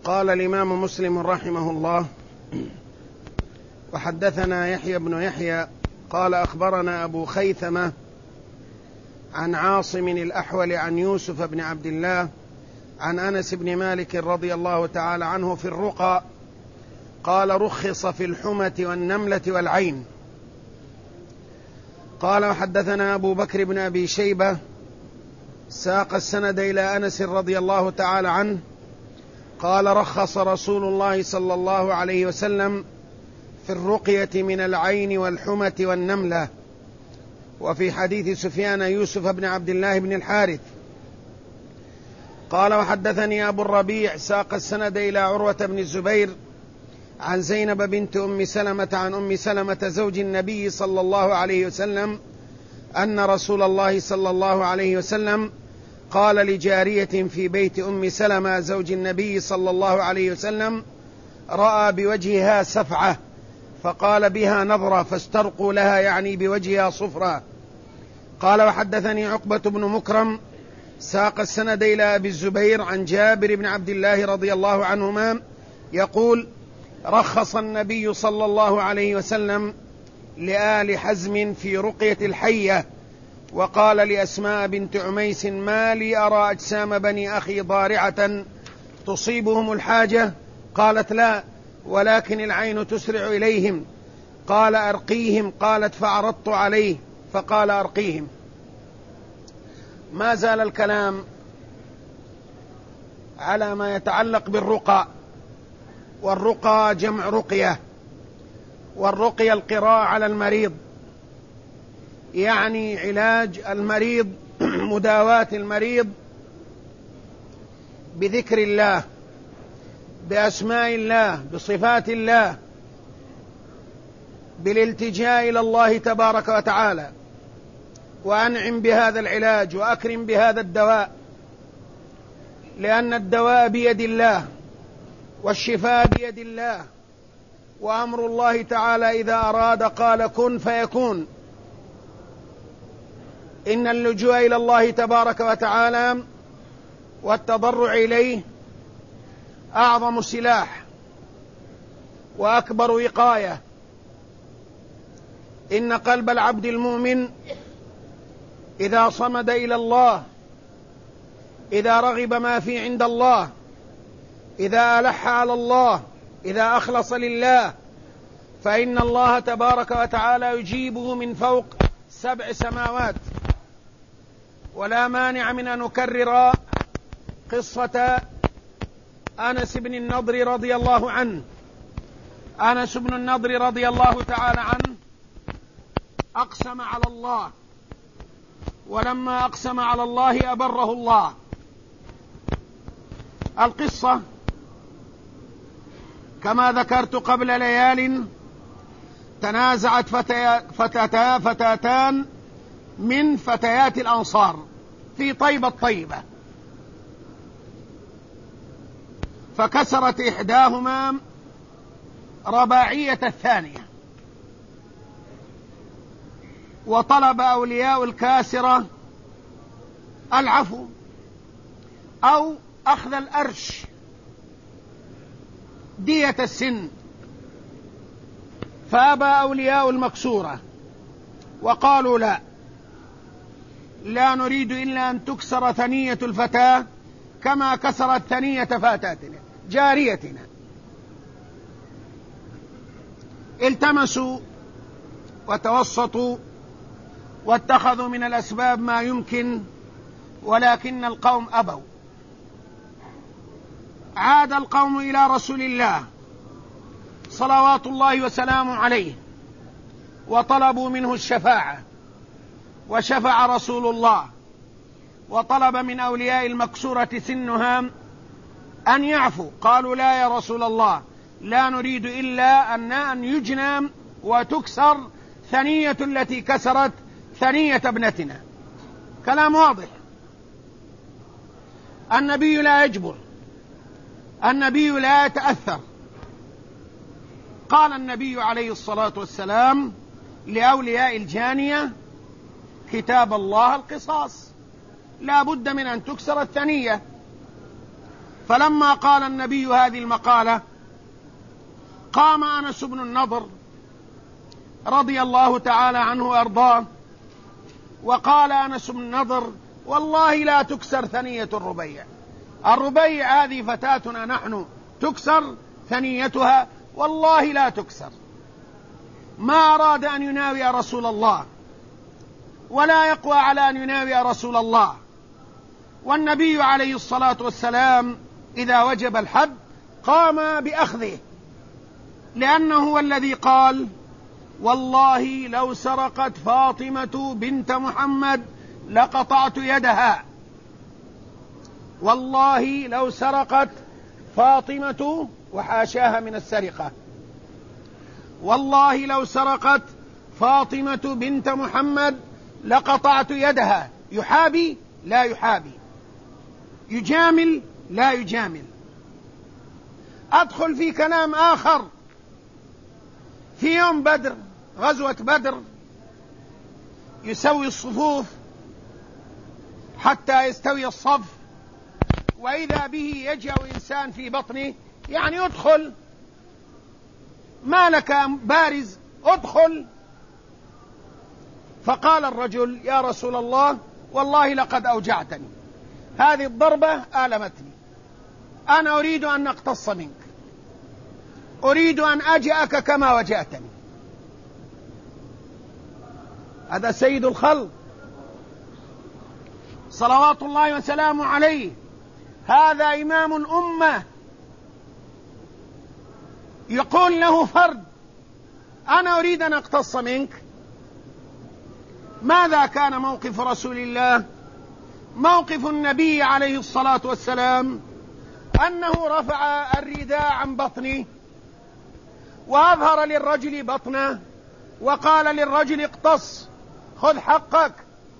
قال الإمام مسلم رحمه الله: وحدثنا يحيى بن يحيى قال أخبرنا أبو خيثمة عن عاصم الأحول عن يوسف بن عبد الله عن أنس بن مالك رضي الله تعالى عنه في الرقى قال: رخص في الحمة والنملة والعين. قال: وحدثنا أبو بكر بن أبي شيبة ساق السند إلى أنس رضي الله تعالى عنه قال: رخص رسول الله صلى الله عليه وسلم في الرقية من العين والحمة والنملة. وفي حديث سفيان يوسف بن عبد الله بن الحارث. قال: وحدثني أبو الربيع ساق السند إلى عروة بن الزبير عن زينب بنت أم سلمة عن أم سلمة زوج النبي صلى الله عليه وسلم أن رسول الله صلى الله عليه وسلم قال لجارية في بيت أم سلمة زوج النبي صلى الله عليه وسلم: رأى بوجهها سفعة فقال: بها نظرة فاسترقوا لها، يعني بوجهها صفرة. قال: وحدثني عقبة بن مكرم ساق السند إلى أبي الزبير عن جابر بن عبد الله رضي الله عنهما يقول: رخص النبي صلى الله عليه وسلم لآل حزم في رقية الحية، وقال لأسماء بنت عميس: ما لي أرى أجسام بني أخي ضارعة تصيبهم الحاجة؟ قالت: لا، ولكن العين تسرع إليهم. قال: أرقيهم. قالت: فعرضت عليه فقال: أرقيهم. ما زال الكلام على ما يتعلق بالرقى، والرقى جمع رقية، والرقية القراءة على المريض، يعني علاج المريض مداواة المريض بذكر الله، بأسماء الله، بصفات الله، بالالتجاء إلى الله تبارك وتعالى، وأنعم بهذا العلاج وأكرم بهذا الدواء، لأن الدواء بيد الله والشفاء بيد الله، وأمر الله تعالى إذا أراد قال: كن فيكون. إن اللجوء إلى الله تبارك وتعالى والتضرع إليه أعظم سلاح وأكبر وقاية. إن قلب العبد المؤمن إذا صمد إلى الله، إذا رغب ما في عند الله، إذا ألح على الله، إذا أخلص لله، فإن الله تبارك وتعالى يجيبه من فوق 7 سماوات. ولا مانع من أن نكرر قصة أنس بن النضر رضي الله عنه. أنس بن النضر رضي الله تعالى عنه أقسم على الله، ولما أقسم على الله أبره الله. القصة كما ذكرت قبل ليال: تنازعت فتاتان من فتيات الأنصار في طيبة الطيبة، فكسرت إحداهما رباعية الثانية، وطلب أولياء الكاسرة العفو أو أخذ الأرش دية السن، فأبى أولياء المكسورة وقالوا: لا نريد إلا أن تكسر ثنية الفتاة كما كسرت ثنية فتاتنا جاريتنا. التمسوا وتوسطوا واتخذوا من الأسباب ما يمكن، ولكن القوم أبوا. عاد القوم إلى رسول الله صلوات الله وسلامه عليه وطلبوا منه الشفاعة، وشفع رسول الله وطلب من أولياء المكسورة سنها أن يعفوا. قالوا: لا يا رسول الله، لا نريد إلا أن يجنى وتكسر ثنية التي كسرت ثنية ابنتنا. كلام واضح. النبي لا يجبر، النبي لا يتأثر. قال النبي عليه الصلاة والسلام لأولياء الجانية: كتاب الله القصاص، لا بد من أن تكسر الثنية. فلما قال النبي هذه المقالة قام أنس بن النضر رضي الله تعالى عنه وأرضاه، وقال أنس بن النضر: والله لا تكسر ثنية الربيع. الربيع هذه فتاتنا نحن، تكسر ثنيتها؟ والله لا تكسر. ما أراد أن يناوي رسول الله ولا يقوى على أن يناوي رسول الله. والنبي عليه الصلاة والسلام إذا وجب الحد قام بأخذه، لأنه هو الذي قال: والله لو سرقت فاطمة بنت محمد لقطعت يدها. والله لو سرقت فاطمة، وحاشاها من السرقة، والله لو سرقت فاطمة بنت محمد لقطعت يدها. يحابي؟ لا يحابي. يجامل؟ لا يجامل. أدخل في كلام آخر. في يوم بدر، غزوة بدر، يسوي الصفوف حتى يستوي الصف، وإذا به يجأ إنسان في بطنه، يعني ادخل، ما لك بارز، ادخل. فقال الرجل: يا رسول الله، والله لقد أوجعتني، هذه الضربة آلمتني، أنا أريد أن أقتص منك، أريد أن أجأك كما وجأتني. هذا سيد الخلق صلوات الله وسلامه عليه، هذا إمام الأمة، يقول له فرد: أنا أريد أن أقتص منك. ماذا كان موقف رسول الله؟ موقف النبي عليه الصلاة والسلام أنه رفع الرداء عن بطنه وأظهر للرجل بطنه وقال للرجل: اقتص، خذ حقك.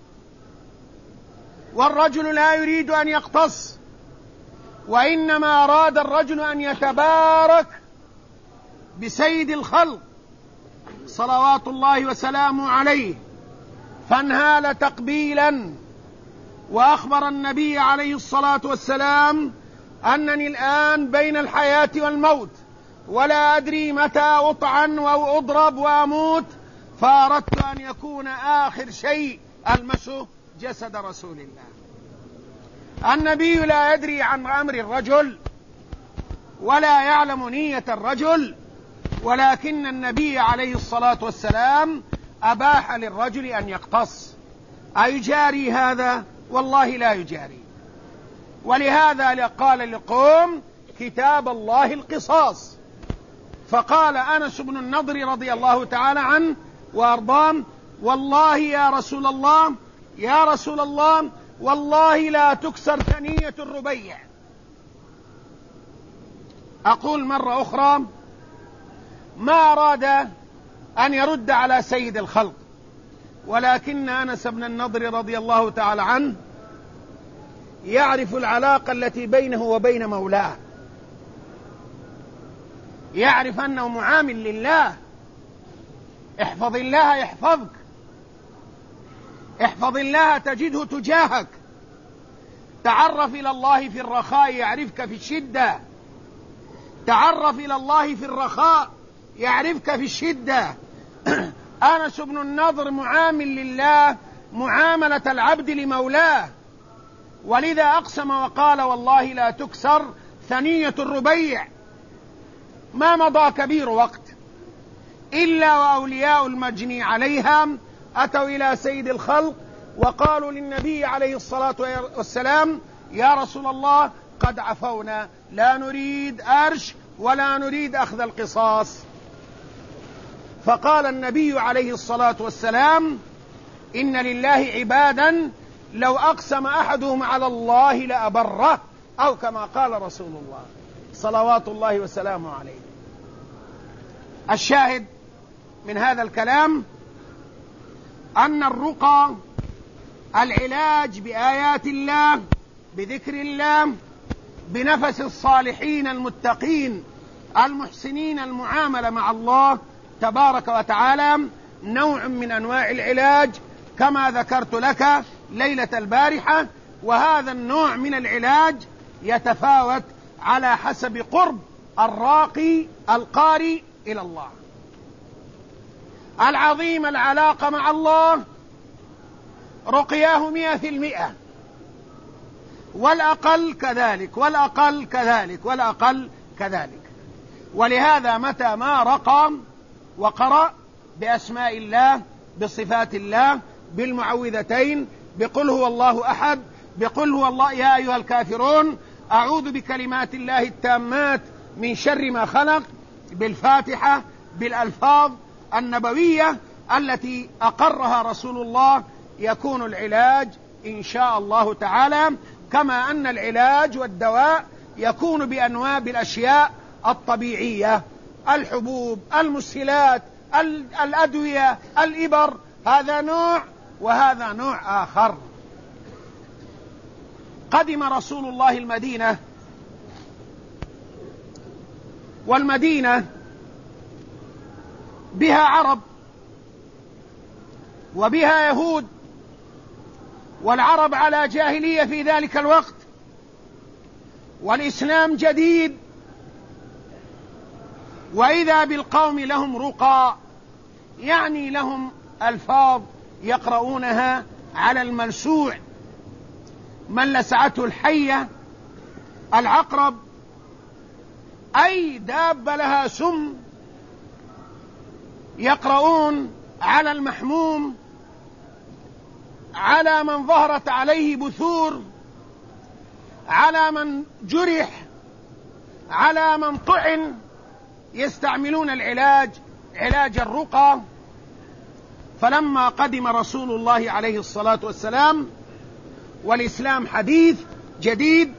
والرجل لا يريد أن يقتص، وإنما أراد الرجل أن يتبارك بسيد الخلق صلوات الله وسلامه عليه، فانهال تقبيلا. وأخبر النبي عليه الصلاة والسلام: أنني الآن بين الحياة والموت، ولا أدري متى أطعن أو أضرب وأموت، فأردت أن يكون آخر شيء ألمسه جسد رسول الله. النبي لا يدري عن أمر الرجل ولا يعلم نية الرجل، ولكن النبي عليه الصلاة والسلام أباح للرجل أن يقتص. أيجاري هذا؟ والله لا يجاري. ولهذا قال لقوم: كتاب الله القصاص. فقال أنس بن النضر رضي الله تعالى عنه وأرضاه: والله يا رسول الله، يا رسول الله، والله لا تكسر ثنية الربيع. أقول مرة أخرى: ما أراد أن يرد على سيد الخلق، ولكن أنس بن النضر رضي الله تعالى عنه يعرف العلاقة التي بينه وبين مولاه، يعرف أنه معامل لله. احفظ الله يحفظك، احفظ الله تجده تجاهك. تعرف إلى الله في الرخاء يعرفك في الشدة، تعرف إلى الله في الرخاء يعرفك في الشدة. أنس بن النضر معامل لله معاملة العبد لمولاه، ولذا أقسم وقال: والله لا تكسر ثنية الربيع. ما مضى كبير وقت إلا وأولياء المجني عليها أتوا إلى سيد الخلق وقالوا للنبي عليه الصلاة والسلام: يا رسول الله، قد عفونا، لا نريد أرش ولا نريد أخذ القصاص. فقال النبي عليه الصلاة والسلام: إن لله عبادا لو أقسم أحدهم على الله لأبره، أو كما قال رسول الله صلوات الله وسلامه عليه. الشاهد من هذا الكلام أن الرقى العلاج بآيات الله، بذكر الله، بنفس الصالحين المتقين المحسنين المعاملة مع الله تبارك وتعالى، نوع من أنواع العلاج كما ذكرت لك ليلة البارحة. وهذا النوع من العلاج يتفاوت على حسب قرب الراقي القارئ إلى الله. العظيم العلاقة مع الله رقياه 100%، والأقل كذلك، والأقل كذلك، والأقل كذلك. ولهذا متى ما رقى وقرأ بأسماء الله، بصفات الله، بالمعوذتين، بقل هو الله أحد، بقل هو الله يا أيها الكافرون، أعوذ بكلمات الله التامات من شر ما خلق، بالفاتحة، بالألفاظ النبوية التي أقرها رسول الله، يكون العلاج إن شاء الله تعالى. كما أن العلاج والدواء يكون بأنواع بالأشياء الطبيعية، الحبوب، المسهلات، الأدوية، الإبر، هذا نوع وهذا نوع آخر. قدم رسول الله المدينة، والمدينة بها عرب وبها يهود، والعرب على جاهلية في ذلك الوقت، والإسلام جديد، وإذا بالقوم لهم رقى، يعني لهم ألفاظ يقرؤونها على الملسوع، من لسعته الحية، العقرب، أي دابة لها سم، يقرؤون على المحموم، على من ظهرت عليه بثور، على من جرح، على من طعن، يستعملون العلاج، علاج الرقى. فلما قدم رسول الله عليه الصلاة والسلام والإسلام حديث جديد،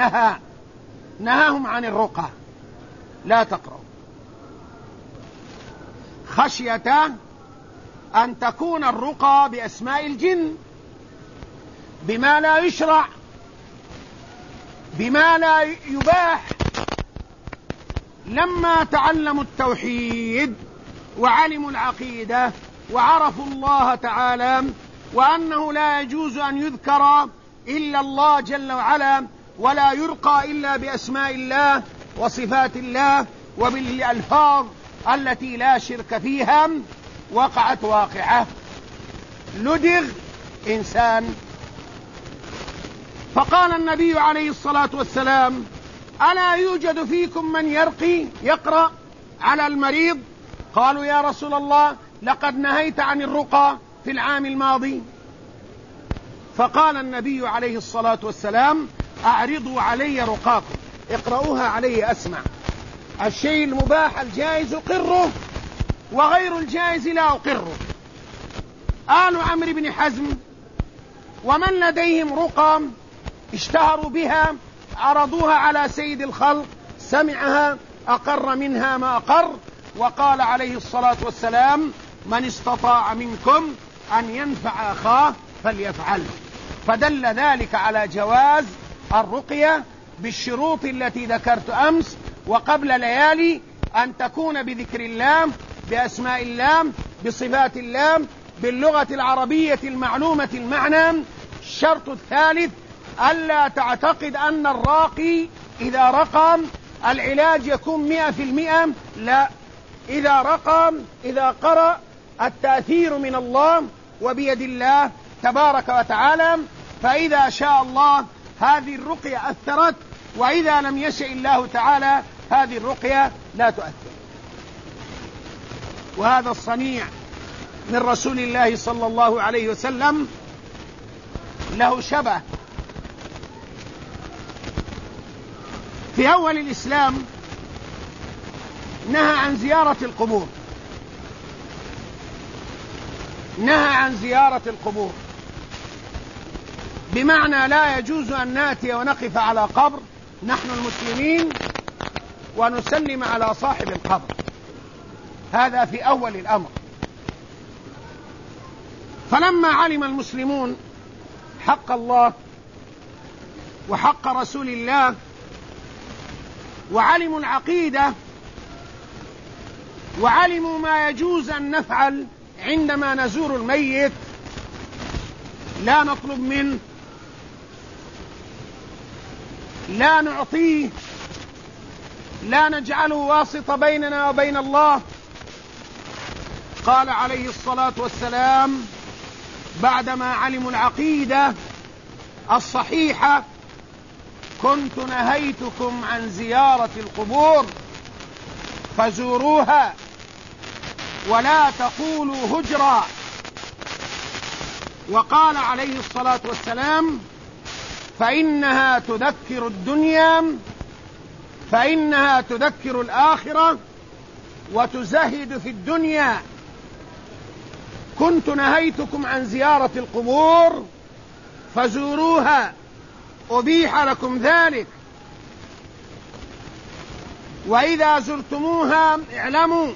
نهاهم عن الرقى، لا تقرأوا، خشية أن تكون الرقى بأسماء الجن، بما لا يشرع، بما لا يباح. لما تعلموا التوحيد وعلموا العقيدة وعرفوا الله تعالى، وأنه لا يجوز أن يذكر إلا الله جل وعلا، ولا يرقى إلا بأسماء الله وصفات الله وبالألفاظ التي لا شرك فيها، وقعت واقعة، لدغ إنسان. فقال النبي عليه الصلاة والسلام: ألا يوجد فيكم من يقرأ على المريض؟ قالوا: يا رسول الله، لقد نهيت عن الرقى في العام الماضي. فقال النبي عليه الصلاة والسلام: أعرضوا علي رقاكم، اقرأوها علي أسمع. الشيء المباح الجائز أقره، وغير الجائز لا أقره. آل عمرو بن حزم ومن لديهم رقى اشتهروا بها، عرضوها على سيد الخلق، سمعها، أقر منها ما أقر، وقال عليه الصلاة والسلام: من استطاع منكم أن ينفع أخاه فليفعل. فدل ذلك على جواز الرقية بالشروط التي ذكرت أمس وقبل ليالي، أن تكون بذكر الله، بأسماء الله، بصفات الله، باللغة العربية المعلومة المعنى. الشرط الثالث: ألا تعتقد أن الراقي إذا رقى العلاج يكون 100%، لا، إذا قرأ التأثير من الله وبيد الله تبارك وتعالى، فإذا شاء الله هذه الرقية أثرت، وإذا لم يشاء الله تعالى هذه الرقية لا تؤثر. وهذا الصنيع من رسول الله صلى الله عليه وسلم له شبه. في أول الإسلام نهى عن زيارة القبور، نهى عن زيارة القبور، بمعنى لا يجوز أن نأتي ونقف على قبر نحن المسلمين ونسلم على صاحب القبر، هذا في أول الأمر. فلما علم المسلمون حق الله وحق رسول الله، وعلموا العقيدة، وعلموا ما يجوز أن نفعل عندما نزور الميت، لا نطلب منه، لا نعطيه، لا نجعله واسطة بيننا وبين الله. قال عليه الصلاة والسلام بعدما علموا العقيدة الصحيحة: كنت نهيتكم عن زيارة القبور فزوروها ولا تقولوا هجرا. وقال عليه الصلاة والسلام: فإنها تذكر الدنيا، فإنها تذكر الآخرة وتزهد في الدنيا. كنت نهيتكم عن زيارة القبور فزوروها، أبيح لكم ذلك، وإذا زرتموها اعلموا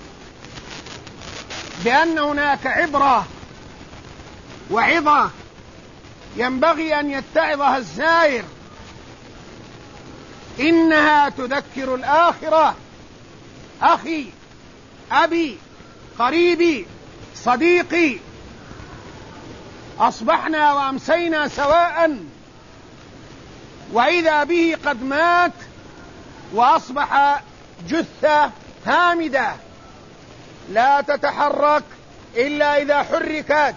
بأن هناك عبرة وعظة ينبغي أن يتعظها الزائر. إنها تذكر الآخرة. أخي، أبي، قريبي، صديقي، أصبحنا وأمسينا سواء، وإذا به قد مات وأصبح جثة هامدة لا تتحرك إلا إذا حركت،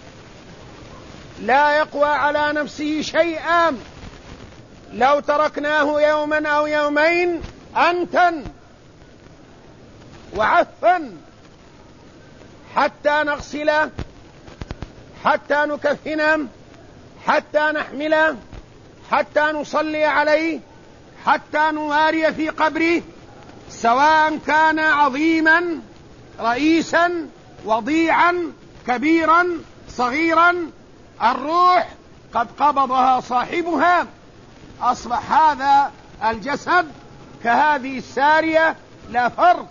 لا يقوى على نفسه شيئا. لو تركناه يوما أو يومين أنتن وعفن حتى نغسله، حتى نكفنه، حتى نحمله، حتى نصلي عليه، حتى نواري في قبره، سواء كان عظيما رئيسا وضيعا كبيرا صغيرا، الروح قد قبضها صاحبها. أصبح هذا الجسد كهذه السارية، لا فرق.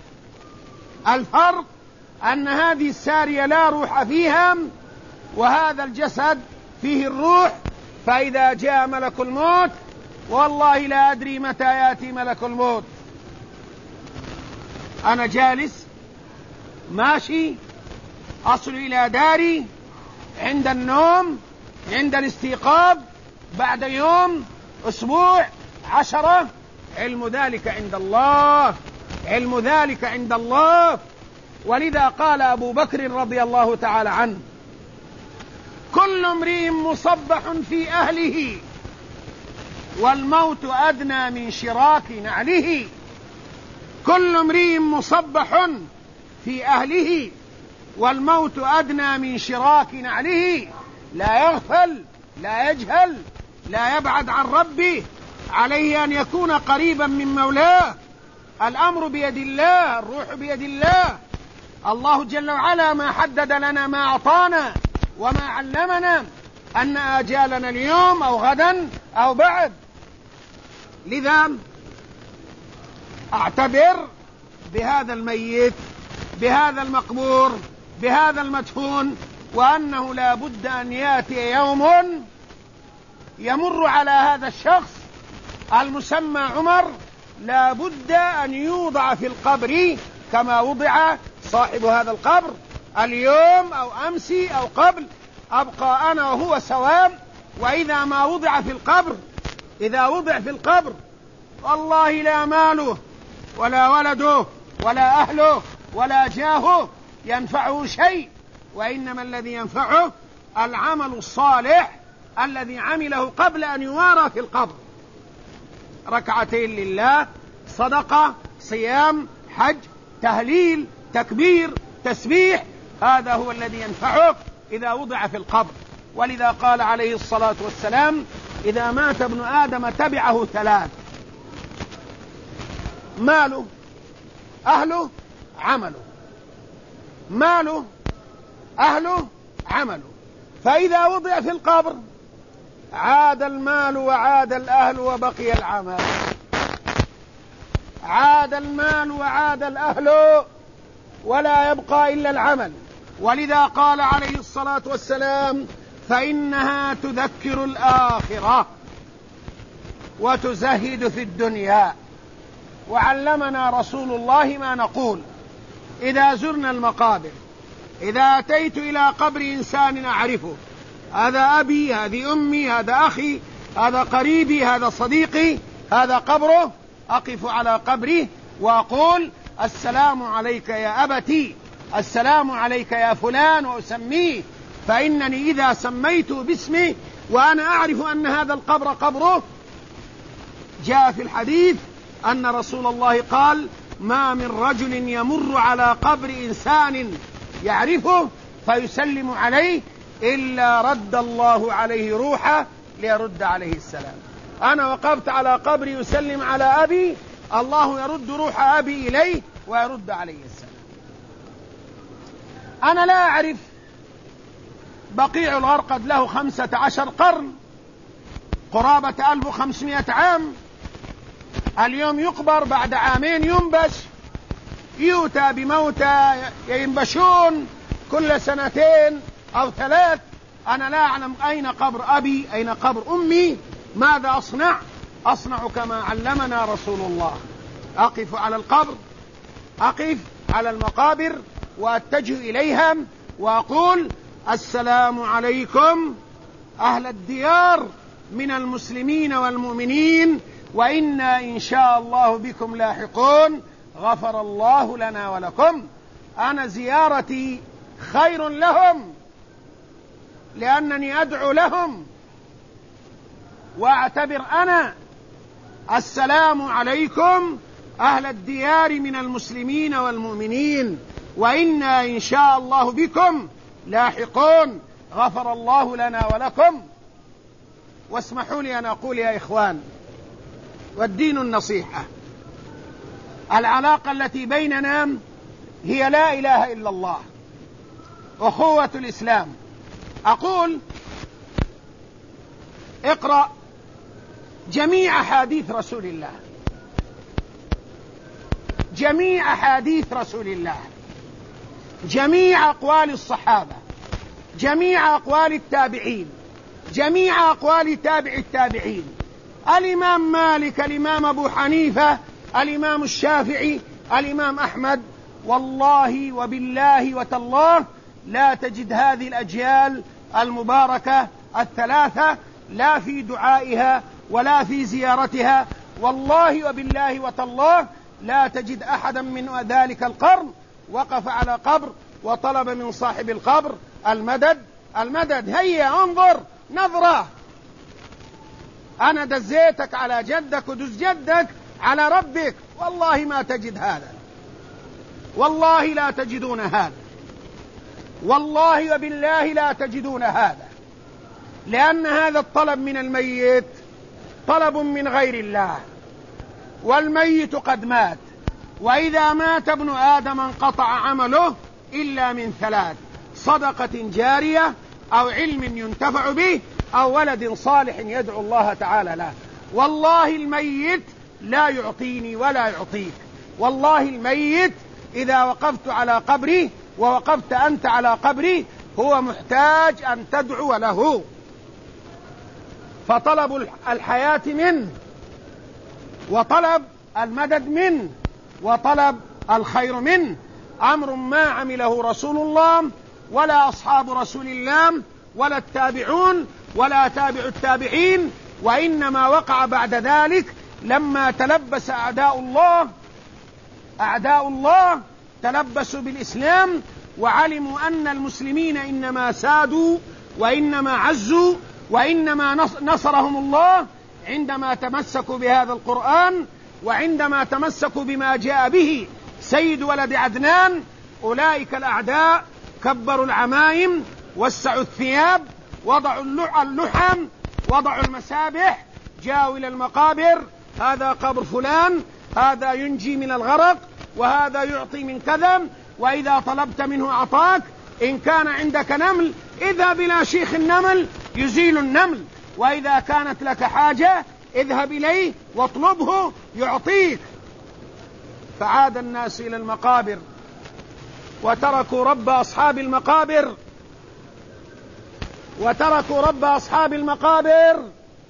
الفرق أن هذه السارية لا روح فيها، وهذا الجسد فيه الروح. فإذا جاء ملك الموت، والله لا أدري متى يأتي ملك الموت، أنا جالس ماشي أصل إلى داري عند النوم، عند الاستيقاظ، بعد يوم، أسبوع، 10، علم ذلك عند الله، علم ذلك عند الله. ولذا قال أبو بكر رضي الله تعالى عنه: كل امرئ مصبح في أهله والموت أدنى من شراك نعله. كل امرئ مصبح في أهله والموت أدنى من شراك نعله. لا يغفل، لا يجهل، لا يبعد عن ربه، عليه أن يكون قريبا من مولاه. الأمر بيد الله، الروح بيد الله. الله جل وعلا ما حدد لنا ما أعطانا وما علمنا أن آجالنا اليوم أو غدا أو بعد. لذا أعتبر بهذا الميت، بهذا المقبور، بهذا المدفون، وأنه لا بد أن يأتي يوم يمر على هذا الشخص المسمى عمر، لا بد أن يوضع في القبر كما وضع صاحب هذا القبر اليوم أو أمسي أو قبل، أبقى أنا وهو سواء. وإذا ما وضع في القبر، إذا وضع في القبر، والله لا ماله ولا ولده ولا أهله ولا جاهه ينفعه شيء، وإنما الذي ينفعه العمل الصالح الذي عمله قبل أن يوارى في القبر. ركعتين لله، صدقة، صيام، حج، تهليل، تكبير، تسبيح، هذا هو الذي ينفعه إذا وضع في القبر. ولذا قال عليه الصلاة والسلام: إذا مات ابن آدم تبعه 3: ماله، أهله، عمله. ماله، أهله، عمله. فإذا وضع في القبر عاد المال وعاد الأهل وبقي العمل، عاد المال وعاد الأهل ولا يبقى إلا العمل. ولذا قال عليه الصلاة والسلام: فإنها تذكر الآخرة وتزهد في الدنيا. وعلمنا رسول الله ما نقول إذا زرنا المقابر. إذا أتيت إلى قبر إنسان أعرفه، هذا أبي، هذه أمي، هذا أخي، هذا قريبي، هذا صديقي، هذا قبره، أقف على قبره وأقول السلام عليك يا أبتي، السلام عليك يا فلان، وأسميه، فإنني إذا سميته باسمي وأنا أعرف أن هذا القبر قبره. جاء في الحديث أن رسول الله قال: ما من رجل يمر على قبر إنسان يعرفه فيسلم عليه إلا رد الله عليه روحه ليرد عليه السلام. أنا وقفت على قبر يسلم على أبي، الله يرد روح أبي إليه ويرد عليه السلام. أنا لا أعرف بقيع الغرقد له 15 قرن، قرابة 1500 عام. اليوم يقبر، بعد عامين ينبش، يؤتى بموتى ينبشون كل 2 أو 3. أنا لا أعلم أين قبر أبي، أين قبر أمي، ماذا أصنع؟ أصنع كما علمنا رسول الله. أقف على القبر، أقف على المقابر وأتجه إليها وأقول: السلام عليكم أهل الديار من المسلمين والمؤمنين، وإنا إن شاء الله بكم لاحقون، غفر الله لنا ولكم. أنا زيارتي خير لهم، لأنني أدعو لهم وأعتبر أنا السلام عليكم أهل الديار من المسلمين والمؤمنين، وإنا إن شاء الله بكم لاحقون، غفر الله لنا ولكم. واسمحوا لي أن أقول يا إخوان، والدين النصيحة، العلاقة التي بيننا هي لا إله إلا الله، أخوة الإسلام. أقول: اقرأ جميع أحاديث رسول الله، جميع أحاديث رسول الله، جميع أقوال الصحابة، جميع أقوال التابعين، جميع أقوال تابع التابعين، الإمام مالك، الإمام أبو حنيفة، الإمام الشافعي، الإمام أحمد. والله وبالله وتالله لا تجد هذه الأجيال المباركة الثلاثة لا في دعائها ولا في زيارتها، والله وبالله وتالله لا تجد أحدا من ذلك القرن وقف على قبر وطلب من صاحب القبر المدد. المدد، هيا انظر نظرة، أنا دزيتك على جدك ودز جدك على ربك. والله ما تجد هذا، والله لا تجدون هذا، والله وبالله لا تجدون هذا، لأن هذا الطلب من الميت طلب من غير الله، والميت قد مات، وإذا مات ابن آدم انقطع عمله إلا من 3: صدقة جارية، أو علم ينتفع به، أو ولد صالح يدعو الله تعالى له. والله الميت لا يعطيني ولا يعطيك، والله الميت إذا وقفت على قبري ووقفت أنت على قبري هو محتاج أن تدعو له. فطلب الحياة منه، وطلب المدد منه، وطلب الخير منه أمر ما عمله رسول الله ولا أصحاب رسول الله ولا التابعون ولا تابع التابعين، وإنما وقع بعد ذلك لما تلبس أعداء الله تلبسوا بالإسلام، وعلموا أن المسلمين إنما سادوا وإنما عزوا وإنما نصرهم الله عندما تمسكوا بهذا القرآن، وعندما تمسكوا بما جاء به سيد ولد عدنان. أولئك الأعداء كبروا العمائم، وسعوا الثياب، وضعوا اللحم، وضعوا المسابح، جاءوا إلى المقابر: هذا قبر فلان، هذا ينجي من الغرق، وهذا يعطي من كذا، وإذا طلبت منه أعطاك، إن كان عندك نمل اذهب إلى شيخ النمل يزيل النمل، وإذا كانت لك حاجة اذهب إليه واطلبه يعطيك. فعاد الناس إلى المقابر وتركوا رب أصحاب المقابر، وتركوا رب أصحاب المقابر.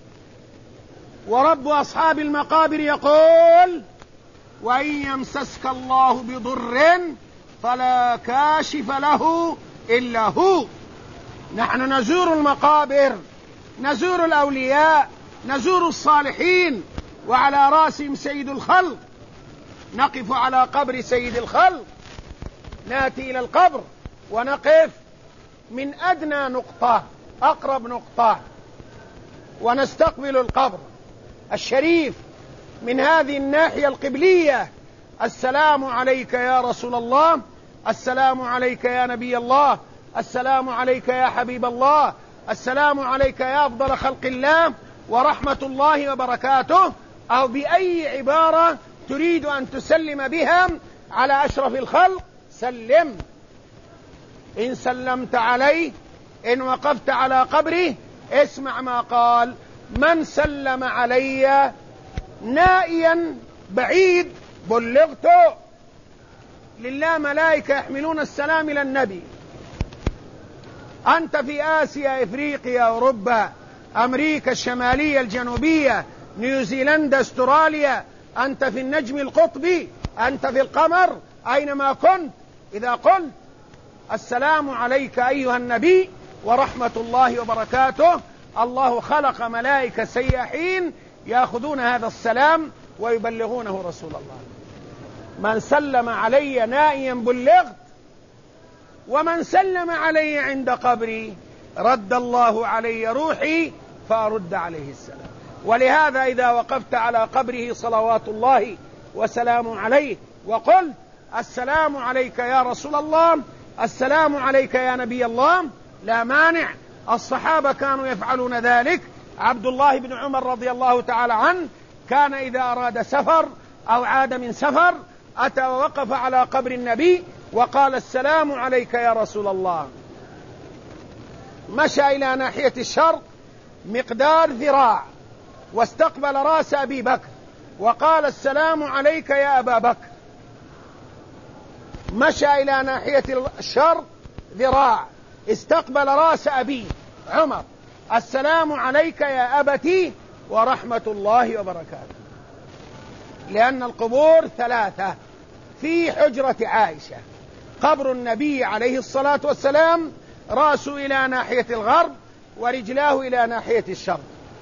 ورب أصحاب المقابر يقول: وإن يمسسك الله بضر فلا كاشف له إلا هو. نحن نزور المقابر، نزور الأولياء، نزور الصالحين، وعلى رأسهم سيد الخلق، نقف على قبر سيد الخلق، نأتي إلى القبر ونقف من أدنى نقطة أقرب نقطة، ونستقبل القبر الشريف من هذه الناحية القبلية. السلام عليك يا رسول الله، السلام عليك يا نبي الله، السلام عليك يا حبيب الله، السلام عليك يا أفضل خلق الله ورحمة الله وبركاته، أو بأي عبارة تريد أن تسلم بها على أشرف الخلق سلم. إن سلمت عليه، إن وقفت على قبره، اسمع ما قال: من سلم علي نائيا بعيد بلغته. لله ملائكة يحملون السلام إلى النبي. أنت في آسيا، إفريقيا، أوروبا، أمريكا الشمالية، الجنوبية، نيوزيلندا، أستراليا، أنت في النجم القطبي، أنت في القمر، أينما كنت، إذا قلت السلام عليك أيها النبي ورحمة الله وبركاته، الله خلق ملائكة سياحين يأخذون هذا السلام ويبلغونه رسول الله. من سلم علي نائيا بلغت، ومن سلم علي عند قبري رد الله علي روحي فأرد عليه السلام. ولهذا إذا وقفت على قبره صلوات الله وسلامه عليه وقلت السلام عليك يا رسول الله، السلام عليك يا نبي الله، لا مانع. الصحابة كانوا يفعلون ذلك. عبد الله بن عمر رضي الله تعالى عنه كان إذا أراد سفر أو عاد من سفر أتى ووقف على قبر النبي وقال السلام عليك يا رسول الله، مشى إلى ناحية الشرق مقدار ذراع واستقبل رأس أبي بكر وقال السلام عليك يا أبا بكر، مشى إلى ناحية الشرق ذراع استقبل رأس أبي عمر، السلام عليك يا أبتي ورحمة الله وبركاته. لأن القبور ثلاثة. في حجرة عائشة قبر النبي عليه الصلاة والسلام رأسه إلى ناحية الغرب ورجلاه إلى ناحية الشرق.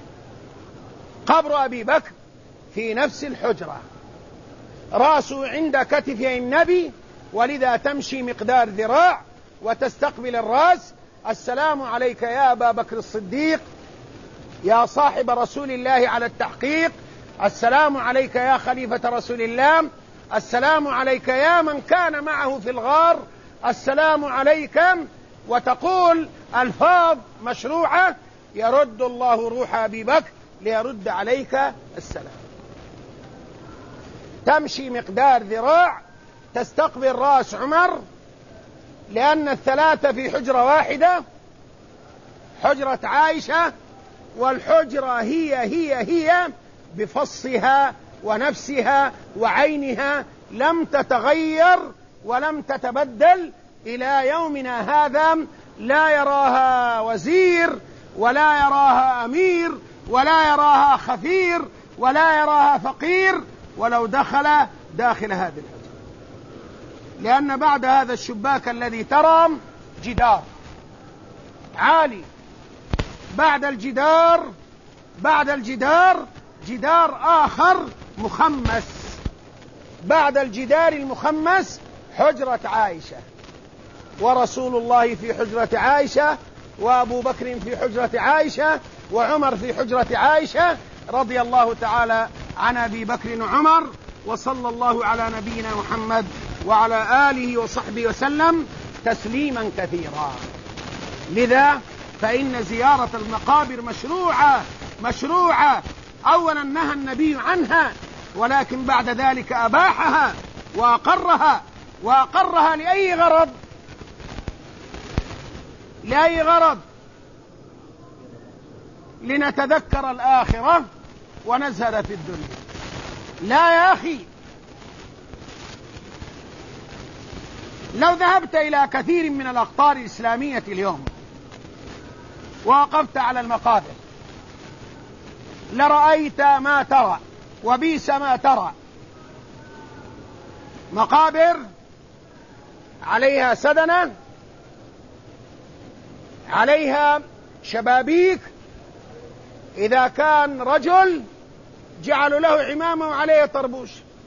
قبر أبي بكر في نفس الحجرة، رأسه عند كتفي النبي، ولذا تمشي مقدار ذراع وتستقبل الرأس. السلام عليك يا أبا بكر الصديق يا صاحب رسول الله على التحقيق، السلام عليك يا خليفة رسول الله، السلام عليك يا من كان معه في الغار، السلام عليك. وتقول ألفاظ مشروعة يرد الله روح أبي بكر ليرد عليك السلام. تمشي مقدار ذراع تستقبل رأس عمر، لأن الثلاثة في حجرة واحدة، حجرة عائشة، والحجرة هي بفصها ونفسها وعينها، لم تتغير ولم تتبدل إلى يومنا هذا. لا يراها وزير ولا يراها أمير ولا يراها خفير ولا يراها فقير ولو دخل داخل هذه الحجرة، لأن بعد هذا الشباك الذي ترى جدار عالي، بعد الجدار جدار آخر مخمس، بعد الجدار المخمس حجرة عائشة، ورسول الله في حجرة عائشة، وأبو بكر في حجرة عائشة، وعمر في حجرة عائشة، رضي الله تعالى عن أبي بكر وعمر. وصلى الله على نبينا محمد وعلى آله وصحبه وسلم تسليما كثيرا. لذا فإن زيارة المقابر مشروعة. أولا نهى النبي عنها، ولكن بعد ذلك أباحها وأقرها لأي غرض؟ لنتذكر الآخرة ونزهد في الدنيا. لا يا أخي، لو ذهبت إلى كثير من الأقطار الإسلامية اليوم ووقفت على المقابر لرأيت ما ترى وبئس ما ترى. مقابر عليها سدنة، عليها شبابيك، إذا كان رجل جعلوا له عمامة وعليه طربوش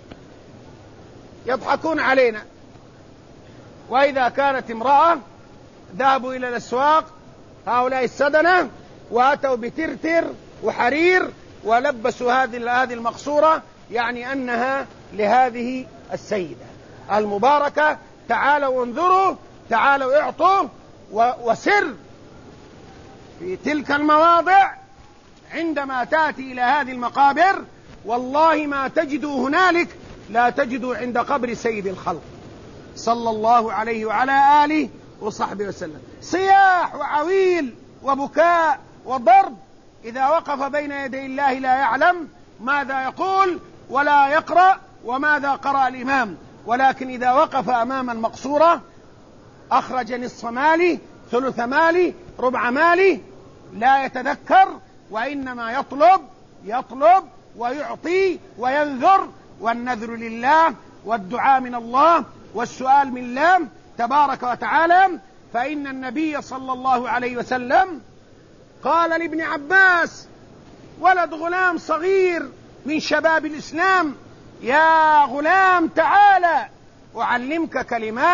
يضحكون علينا. وإذا كانت امرأة ذهبوا إلى الأسواق هؤلاء السدنة وأتوا بترتر وحرير ولبسوا هذه المقصورة، يعني أنها لهذه السيدة المباركة. تعالوا انظروا، تعالوا اعطوا. وسر في تلك المواضع عندما تأتي إلى هذه المقابر والله ما تجدوا هنالك لا تجدوا عند قبر سيد الخلق صلى الله عليه وعلى آله وصحبه وسلم. صياح وعويل وبكاء وضرب. إذا وقف بين يدي الله لا يعلم ماذا يقول ولا يقرأ وماذا قرأ الإمام، ولكن إذا وقف أمام المقصورة أخرج نصف مالي، ثلث مالي، ربع مالي، لا يتذكر وإنما يطلب ويعطي وينذر. والنذر لله والدعاء من الله والسؤال من الله تبارك وتعالى. فإن النبي صلى الله عليه وسلم قال لابن عباس ولد غلام صغير من شباب الإسلام: يا غلام تعالى أعلمك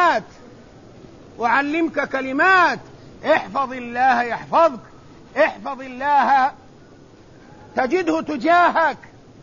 كلمات احفظ الله يحفظك، احفظ الله تجده تجاهك،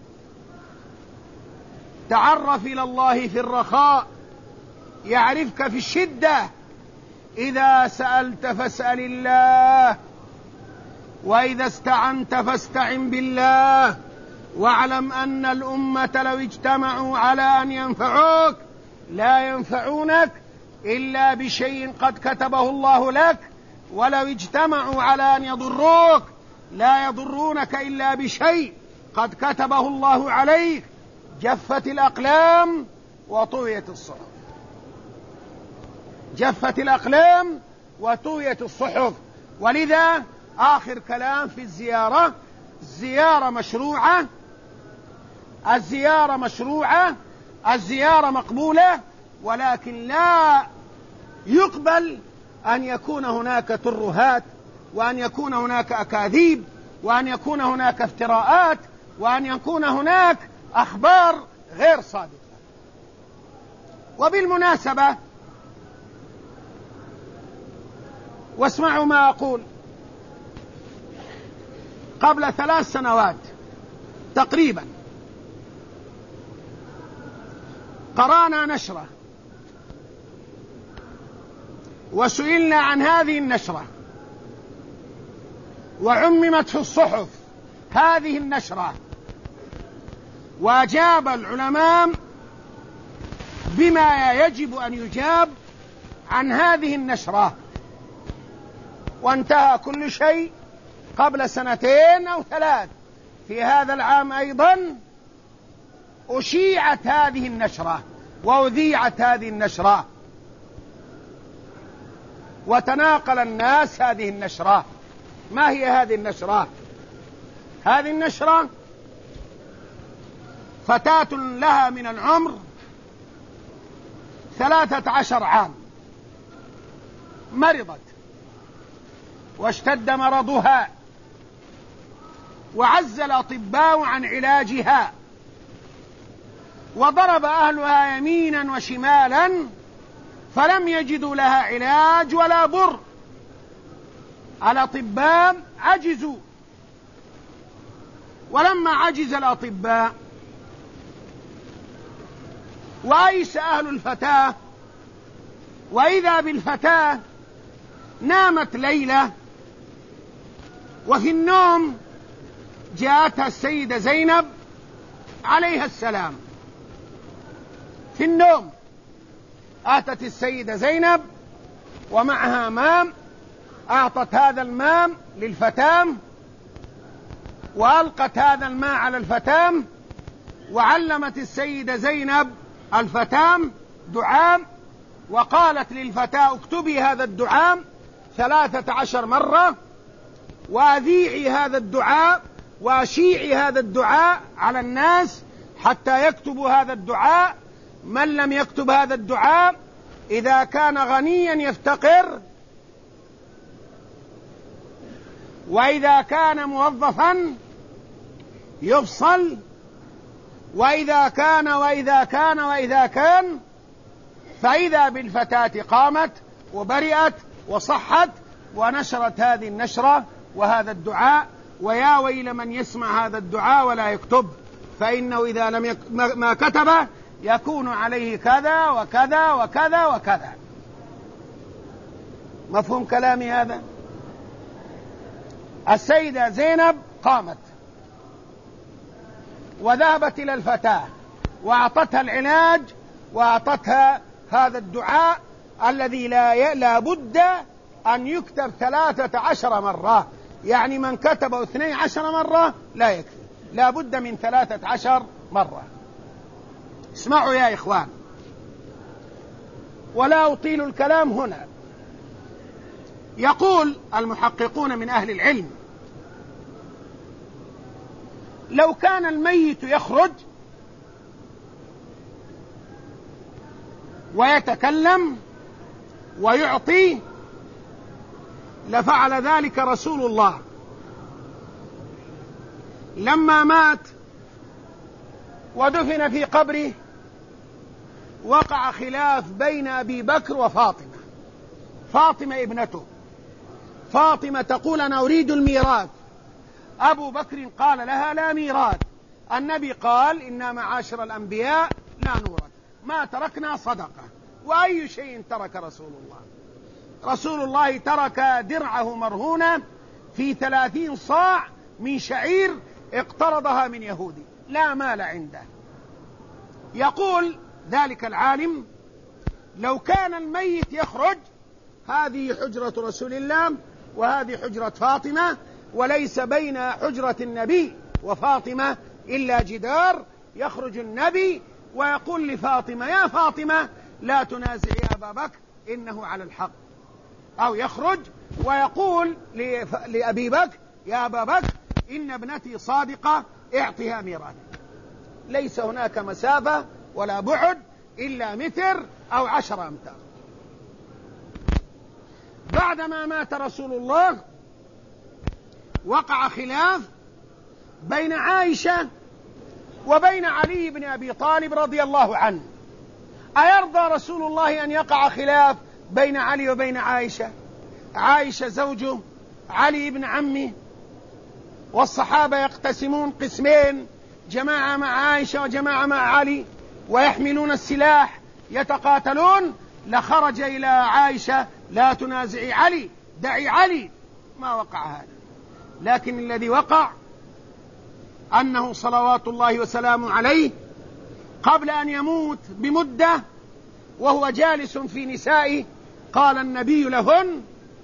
تعرف إلى الله في الرخاء يعرفك في الشدة، إذا سألت فاسأل الله، وإذا استعنت فاستعن بالله، واعلم أن الأمة لو اجتمعوا على أن ينفعوك لا ينفعونك إلا بشيء قد كتبه الله لك، ولو اجتمعوا على أن يضروك لا يضرونك إلا بشيء قد كتبه الله عليك. جفت الأقلام وطويت الصحف، جفت الأقلام وطويت الصحف. ولذا آخر كلام في الزيارة: الزيارة مشروعة، الزيارة مشروعة، الزيارة مقبولة، ولكن لا يقبل أن يكون هناك ترهات، وأن يكون هناك أكاذيب، وأن يكون هناك افتراءات، وأن يكون هناك أخبار غير صادقة. وبالمناسبة واسمعوا ما أقول، قبل 3 سنوات تقريبا قرأنا نشرة وسئلنا عن هذه النشرة وعممت في الصحف هذه النشرة، وأجاب العلماء بما يجب أن يجاب عن هذه النشرة، وانتهى كل شيء. قبل 2 أو 3 في هذا العام أيضا أشيعت هذه النشرة وأذيعت هذه النشرة، وتناقل الناس هذه النشرة. ما هي هذه النشرة؟ هذه النشرة فتاة لها من العمر 13 عام، مرضت واشتد مرضها وعز الأطباء عن علاجها، وضرب أهلها يمينا وشمالا فلم يجدوا لها علاج ولا بر. الأطباء عجزوا، ولما عجز الأطباء وأيس أهل الفتاة، وإذا بالفتاة نامت ليلة وفي النوم جاءتها السيدة زينب عليها السلام. في النوم أتت السيدة زينب ومعها مام، أعطت هذا الماء للفتاة وألقت هذا الماء على الفتاة، وعلمت السيدة زينب الفتاة دعاء، وقالت للفتاة: اكتبي هذا الدعاء 13 مرة، وأذيعي هذا الدعاء وأشيعي هذا الدعاء على الناس حتى يكتبوا هذا الدعاء. من لم يكتب هذا الدعاء إذا كان غنيا يفتقر، وإذا كان موظفا يفصل وإذا كان فإذا بالفتاة قامت وبرئت وصحت ونشرت هذه النشرة وهذا الدعاء. ويا ويل من يسمع هذا الدعاء ولا يكتب، فإنه إذا لم ما كتبه يكون عليه كذا وكذا وكذا وكذا. مفهوم كلامي هذا؟ السيدة زينب قامت وذهبت إلى الفتاة وأعطتها العلاج وأعطتها هذا الدعاء الذي لا بد أن يكتب 13 مرة، يعني من كتبه 12 مرة لا يكفي، لا بد من 13 مرة. اسمعوا يا إخوان ولا أطيل الكلام هنا. يقول المحققون من أهل العلم: لو كان الميت يخرج ويتكلم ويعطي لفعل ذلك رسول الله. لما مات ودفن في قبره وقع خلاف بين أبي بكر وفاطمة. فاطمة ابنته، فاطمة تقول أنا أريد الميراث، أبو بكر قال لها لا ميراث، النبي قال إنا معاشر الأنبياء لا نورث، ما تركنا صدقة. وأي شيء ترك رسول الله؟ رسول الله ترك درعه مرهونة في 30 صاع من شعير اقترضها من يهودي، لا مال عنده. يقول ذلك العالم: لو كان الميت يخرج، هذه حجرة رسول الله وهذه حجرة فاطمة، وليس بين حجرة النبي وفاطمة إلا جدار، يخرج النبي ويقول لفاطمة: يا فاطمة لا تنازعي أبا بكر إنه على الحق، أو يخرج ويقول لأبي بكر: يا أبا بكر إن ابنتي صادقة اعطها ميراث. ليس هناك مسافة ولا بعد إلا متر أو 10 أمتار. بعدما مات رسول الله وقع خلاف بين عائشة وبين علي بن أبي طالب رضي الله عنه. أيرضى رسول الله أن يقع خلاف بين علي وبين عائشة؟ عائشة زوجه، علي ابن عمه، والصحابة يقتسمون قسمين، جماعة مع عائشة وجماعة مع علي، ويحملون السلاح يتقاتلون. لخرج إلى عائشة: لا تنازعي علي، دعي علي. ما وقع هذا، لكن الذي وقع أنه صلوات الله وسلامه عليه قبل أن يموت بمدة وهو جالس في نسائه قال النبي لهن: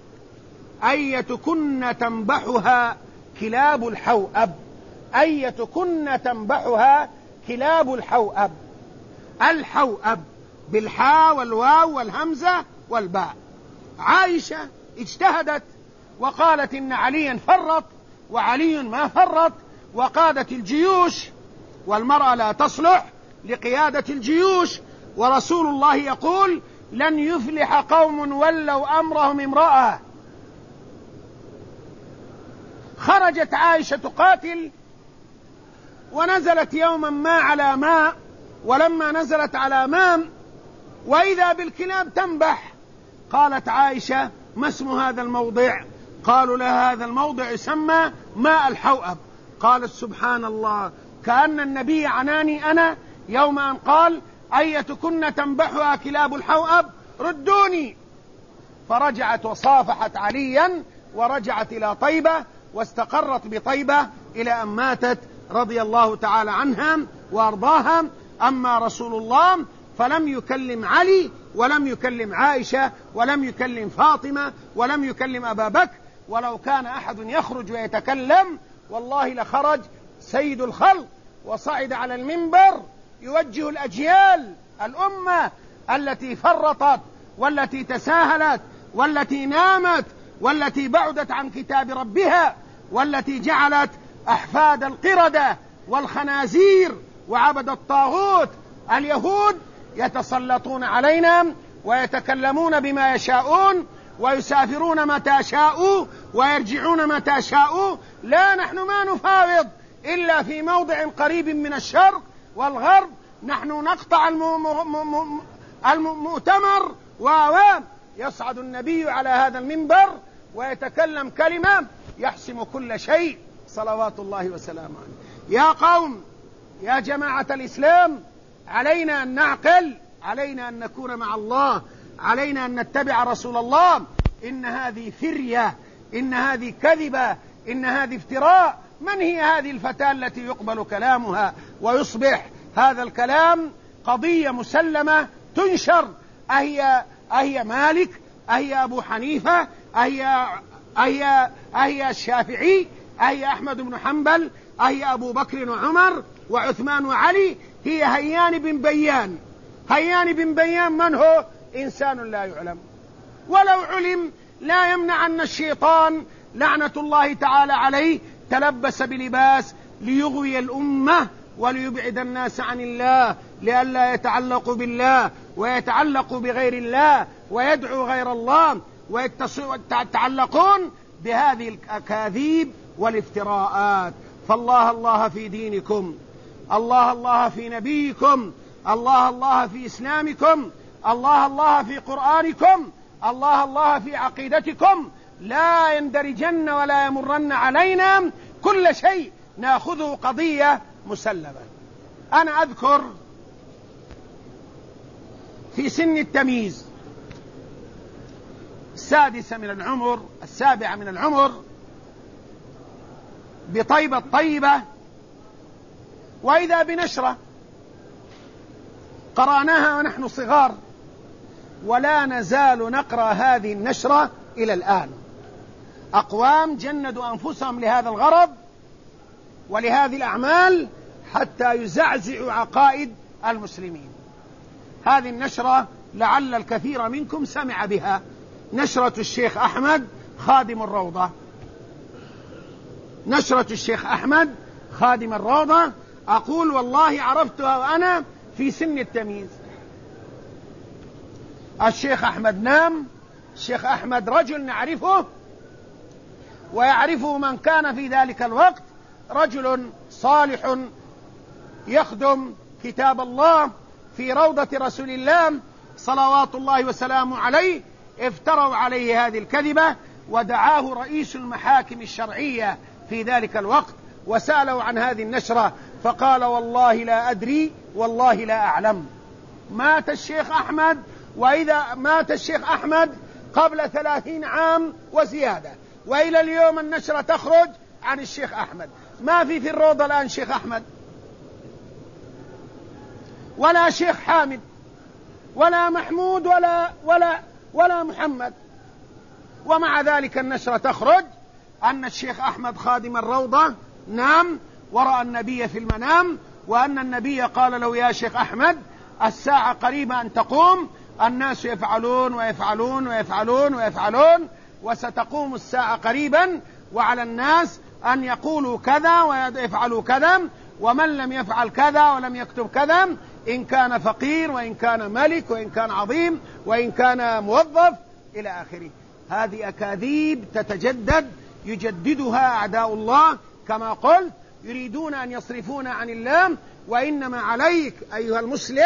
أيتكن تنبحها كلاب الحوأب، أيتكن تنبحها كلاب الحوأب. الحوأب بالحاء والواو والهمزة والباء. عائشة اجتهدت وقالت إن عليا فرط وعلي ما فرط وقادت الجيوش، والمرأة لا تصلح لقيادة الجيوش، ورسول الله يقول: لن يفلح قوم ولوا أمرهم امرأة. خرجت عائشة تقاتل ونزلت يوما ما على ماء، ولما نزلت على ماء وإذا بالكلاب تنبح. قالت عائشة: ما اسم هذا الموضع؟ قالوا لها: هذا الموضع يسمى ماء الحوأب. قالت: سبحان الله، كأن النبي عناني أنا يوم أن قال: أيتكن تنبحها كلاب الحوأب، ردوني. فرجعت وصافحت عليا ورجعت إلى طيبة واستقرت بطيبة إلى أن ماتت رضي الله تعالى عنها وأرضاها. أما رسول الله فلم يكلم علي ولم يكلم عائشة ولم يكلم فاطمة ولم يكلم أبا بكر. ولو كان أحد يخرج ويتكلم والله لخرج سيد الخلق وصعد على المنبر يوجه الأجيال الأمة التي فرطت والتي تساهلت والتي نامت والتي بعدت عن كتاب ربها والتي جعلت أحفاد القردة والخنازير وعبد الطاغوت اليهود يتسلطون علينا ويتكلمون بما يشاءون ويسافرون متى شاءوا ويرجعون متى شاءوا. لا، نحن ما نفاوض إلا في موضع قريب من الشرق والغرب نحن نقطع المؤتمر وأوام. يصعد النبي على هذا المنبر ويتكلم كلمة يحسم كل شيء صلوات الله وسلامه عليه. يا قوم، يا جماعة الإسلام، علينا أن نعقل، علينا أن نكون مع الله، علينا أن نتبع رسول الله. إن هذه فرية، إن هذه كذبة، إن هذه افتراء. من هي هذه الفتاة التي يقبل كلامها ويصبح هذا الكلام قضية مسلمة تنشر؟ أهي مالك؟ أهي أبو حنيفة؟ أهي الشافعي؟ أهي أحمد بن حنبل؟ أهي أبو بكر وعمر وعثمان وعلي؟ هي هيان بن بيان. هيان بن بيان من هو؟ إنسان لا يعلم، ولو علم لا يمنع أن الشيطان لعنة الله تعالى عليه تلبس بلباس ليغوي الأمة وليبعد الناس عن الله، لئلا يتعلقوا بالله ويتعلقوا بغير الله ويدعوا غير الله ويتعلقون بهذه الأكاذيب والافتراءات. فالله الله في دينكم، الله الله في نبيكم، الله الله في إسلامكم، الله الله في قرآنكم، الله الله في عقيدتكم. لا يندرجن ولا يمرن علينا كل شيء نأخذه قضية مسلمة. أنا أذكر في سن التمييز، السابعة من العمر، بطيبة الطيبة، وإذا بنشرة قرأناها ونحن صغار، ولا نزال نقرأ هذه النشرة إلى الآن. أقوام جندوا أنفسهم لهذا الغرض ولهذه الأعمال حتى يزعزعوا عقائد المسلمين. هذه النشرة لعل الكثير منكم سمع بها، نشرة الشيخ أحمد خادم الروضة. نشرة الشيخ أحمد خادم الروضة، أقول والله عرفتها وأنا في سن التمييز. الشيخ أحمد نام. الشيخ أحمد رجل نعرفه ويعرفه من كان في ذلك الوقت، رجل صالح يخدم كتاب الله في روضة رسول الله صلوات الله وسلامه عليه. افتروا عليه هذه الكذبة ودعاه رئيس المحاكم الشرعية في ذلك الوقت وسألوا عن هذه النشرة، فقال والله لا أدري، والله لا أعلم. مات الشيخ أحمد، وإذا مات الشيخ أحمد قبل 30 عام وزيادة، وإلى اليوم النشرة تخرج عن الشيخ أحمد. ما في الروضة الآن شيخ أحمد، ولا شيخ حامد، ولا محمود، ولا محمد. ومع ذلك النشرة تخرج أن الشيخ أحمد خادم الروضة نام ورأى النبي في المنام، وأن النبي قال له يا شيخ أحمد الساعة قريبة أن تقوم، الناس يفعلون ويفعلون ويفعلون ويفعلون، وستقوم الساعة قريبا، وعلى الناس أن يقولوا كذا ويفعلوا كذا، ومن لم يفعل كذا ولم يكتب كذا، إن كان فقير وإن كان ملك وإن كان عظيم وإن كان موظف إلى آخره. هذه أكاذيب تتجدد، يجددها أعداء الله كما قلت، يريدون أن يصرفون عن الله. وإنما عليك أيها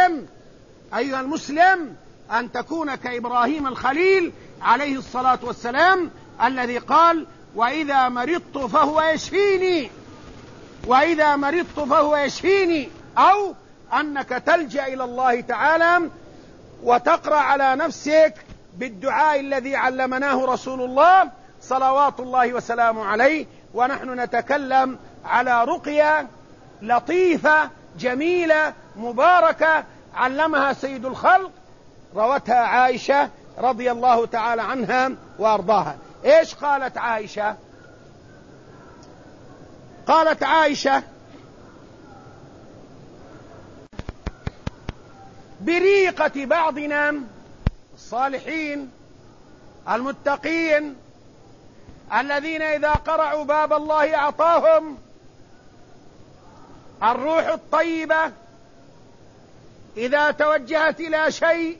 المسلم أن تكون كإبراهيم الخليل عليه الصلاة والسلام، الذي قال وإذا مرضت فهو يشفيني، وإذا مرضت فهو يشفيني، أو أنك تلجأ إلى الله تعالى وتقرأ على نفسك بالدعاء الذي علمناه رسول الله صلوات الله وسلامه عليه. ونحن نتكلم على رقية لطيفة جميلة مباركة علمها سيد الخلق، روتها عائشة رضي الله تعالى عنها وأرضاها. إيش قالت عائشة؟ قالت عائشة بريقة بعضنا الصالحين المتقين الذين إذا قرعوا باب الله أعطاهم الروح الطيبة، إذا توجهت إلى شيء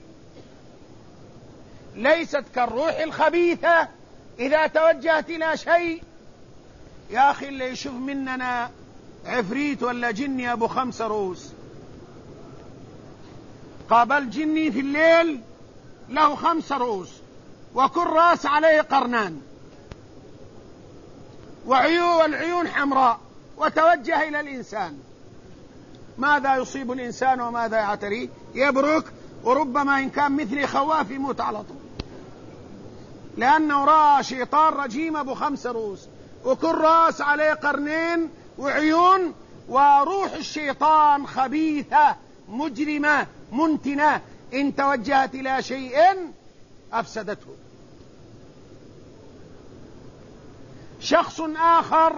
ليست كالروح الخبيثة إذا توجهت إلى شيء. يا أخي اللي يشوف مننا عفريت ولا جني أبو 5 رؤوس قابل جني في الليل له 5 رؤوس، وكل رأس عليه قرنان، والعيون حمراء، وتوجه إلى الإنسان. ماذا يصيب الإنسان وماذا يعتريه؟ يبرك، وربما إن كان مثلي خواف يموت على طول، لأنه رأى شيطان رجيم أبو 5 رؤوس، وكل رأس عليه قرنين وعيون، وروح الشيطان خبيثة مجرمة منتنة، إن توجهت إلى شيء أفسدته. شخص آخر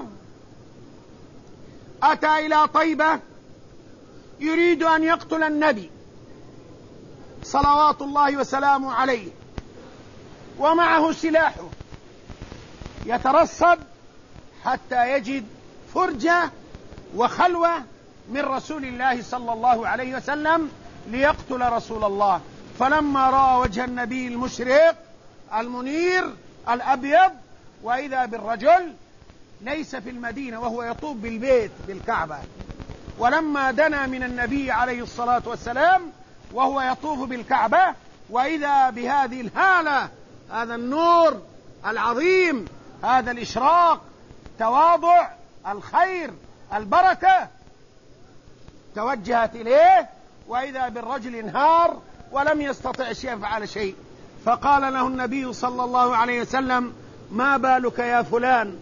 أتى إلى طيبة يريد أن يقتل النبي صلوات الله وسلامه عليه، ومعه سلاحه، يترصد حتى يجد فرجة وخلوة من رسول الله صلى الله عليه وسلم ليقتل رسول الله. فلما رأى وجه النبي المشرق المنير الأبيض، وإذا بالرجل ليس في المدينة وهو يطوف بالبيت بالكعبة، ولما دنا من النبي عليه الصلاة والسلام وهو يطوف بالكعبة، وإذا بهذه الهالة، هذا النور العظيم، هذا الإشراق، تواضع، الخير، البركة، توجهت إليه، وإذا بالرجل انهار ولم يستطع يفعل شيء. فقال له النبي صلى الله عليه وسلم: ما بالك يا فلان؟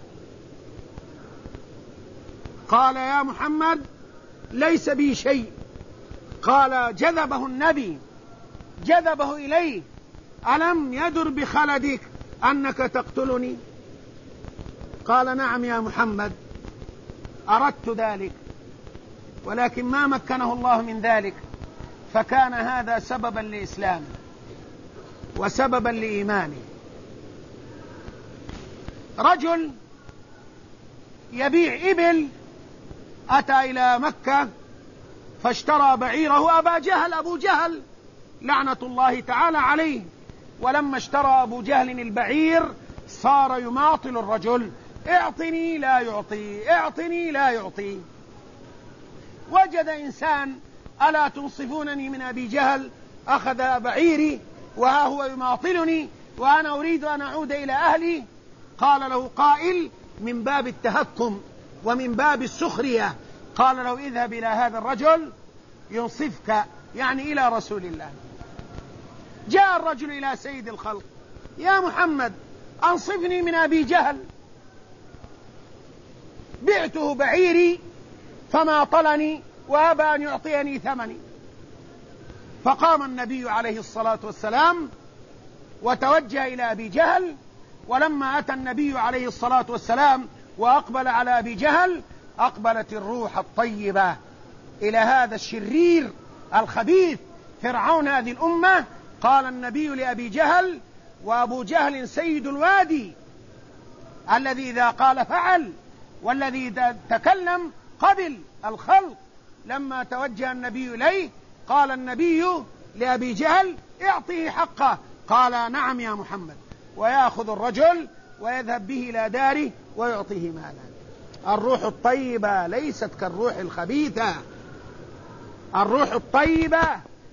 قال: يا محمد ليس بي شيء. قال: جذبه النبي، جذبه إليه: ألم يدر بخلدك أنك تقتلني؟ قال: نعم يا محمد، أردت ذلك، ولكن ما مكنه الله من ذلك، فكان هذا سببا لإسلامه وسببا لإيمانه. رجل يبيع إبل أتى إلى مكة فاشترى بعيره أبا جهل، أبو جهل لعنة الله تعالى عليه. ولما اشترى أبو جهل البعير صار يماطل الرجل: اعطني لا يعطي، اعطني لا يعطي. وجد إنسان: ألا تنصفونني من أبي جهل؟ أخذ بعيري وها هو يماطلني وأنا أريد أن أعود إلى أهلي. قال له قائل من باب التهكم ومن باب السخرية، قال له: اذهب إلى هذا الرجل ينصفك، يعني إلى رسول الله. جاء الرجل إلى سيد الخلق: يا محمد أنصفني من أبي جهل، بعته بعيري فماطلني وأبى أن يعطيني ثمني. فقام النبي عليه الصلاة والسلام وتوجه إلى أبي جهل، ولما أتى النبي عليه الصلاة والسلام وأقبل على أبي جهل، أقبلت الروح الطيبة إلى هذا الشرير الخبيث فرعون هذه الأمة. قال النبي لأبي جهل: وأبو جهل سيد الوادي، الذي إذا قال فعل، والذي إذا تكلم قبل الخلق. لما توجه النبي إليه قال النبي لأبي جهل: اعطيه حقه. قال: نعم يا محمد. ويأخذ الرجل ويذهب به إلى داره ويعطيه مالا. الروح الطيبة ليست كالروح الخبيثة. الروح الطيبة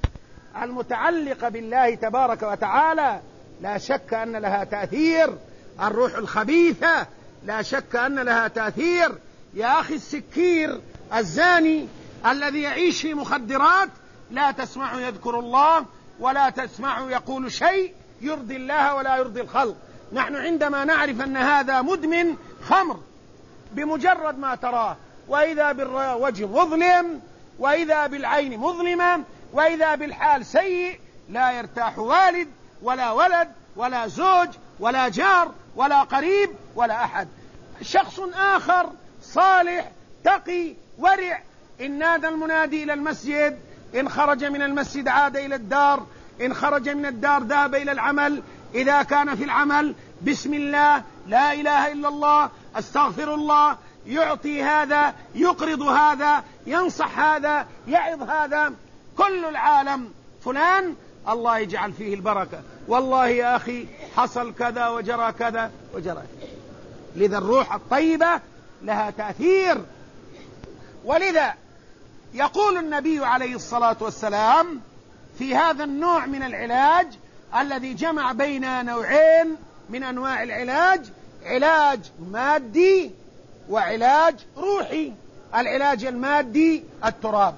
المتعلقة بالله تبارك وتعالى لا شك أن لها تأثير. الروح الخبيثة لا شك أن لها تأثير. يا أخي السكير الزاني الذي يعيش في مخدرات لا تسمع يذكر الله، ولا تسمع يقول شيء يرضي الله ولا يرضي الخلق. نحن عندما نعرف أن هذا مدمن خمر بمجرد ما تراه، وإذا بالوجه مظلم، وإذا بالعين مظلمة، وإذا بالحال سيء، لا يرتاح والد ولا ولد ولا زوج ولا جار ولا قريب ولا أحد. شخص آخر صالح تقي ورع، إن نادى المنادي إلى المسجد، إن خرج من المسجد عاد إلى الدار، إن خرج من الدار ذهب إلى العمل، إذا كان في العمل بسم الله، لا إله إلا الله، أستغفر الله، يعطي هذا، يقرض هذا، ينصح هذا، يعظ هذا. كل العالم فلان الله يجعل فيه البركة، والله يا أخي حصل كذا وجرى كذا وجرى. لذا الروح الطيبة لها تأثير. ولذا يقول النبي عليه الصلاة والسلام في هذا النوع من العلاج الذي جمع بين نوعين من أنواع العلاج، علاج مادي وعلاج روحي. العلاج المادي التراب،